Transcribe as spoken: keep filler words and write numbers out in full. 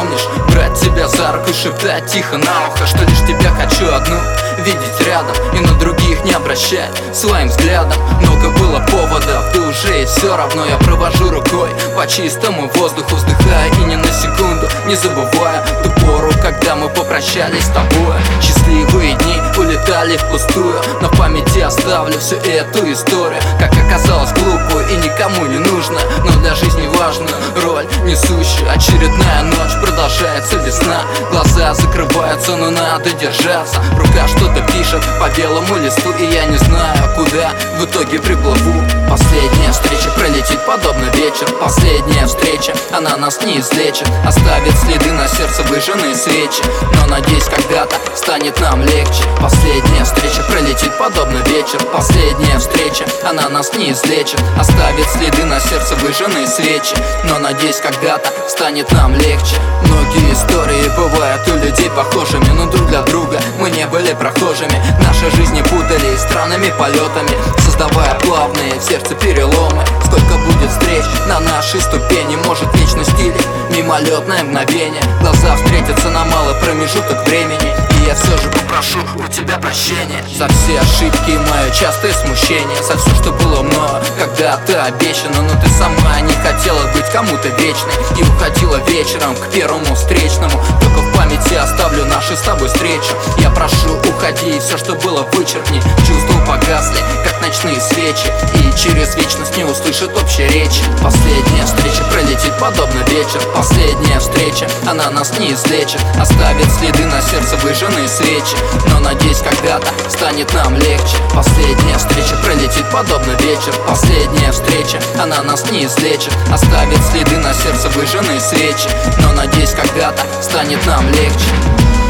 помнишь? Брать тебя за руку и шептать тихо на ухо, что лишь тебя хочу одну видеть рядом и на других не обращать своим взглядом. Много было поводов, ты уже и все равно. Я провожу рукой по чистому воздуху, вздыхая и ни на секунду не забывая ту пору, когда мы попрощались с тобой. Счастливые дни улетали впустую, но в памяти оставлю всю эту историю, как оказалось глупую и никому не нужно, но для жизни важную роль несущую. Очередная ночь, продолжается весна, глаза закрываются, но надо держаться. Рука что-то пишет по белому листу, и я не знаю, куда в итоге приплыву. Последняя встреча пролетит подобно вечер. Последняя встреча, она нас не излечит, оставит следы на сердце выжженные свечи, но надеюсь, когда-то станет нам легче. Последняя встреча пролетит подобно вечер. Последняя встреча, она нас не излечит, оставит следы на сердце выжженные свечи, но надеюсь, когда-то станет нам легче. Многие истории бывают у людей похожими, но друг для друга мы не были прохожими. Наши жизни путали странными полетами, создавая плавные в сердце переломы. Сколько будет встреч на нашей ступени, может вечность или мимолетное мгновение. Глаза встретятся на малый промежуток времени, и я все же попрошу у тебя прощения за все ошибки и мое частое смущение, за все, что было мною когда-то обещано, но ты сама не хотела быть кому-то вечной и уходила вечером к первому встречному. Только в памяти оставлю нашу с тобой встречу. Я прошу, уходи, и все, что было, вычеркни. Чувства погасли, как ночные свечи, и через вечность не услышат общей речи. Последняя встреча пролетит подобно вечер. Последняя встреча, она нас не излечит, оставит следы на сердце выжженные свечи, но надеюсь, когда-то станет нам легче. Последняя встреча пролетит подобно вечер. Последняя встреча, она нас не излечит, оставит следы на сердце выжженные свечи, но надеюсь, когда-то станет нам легче.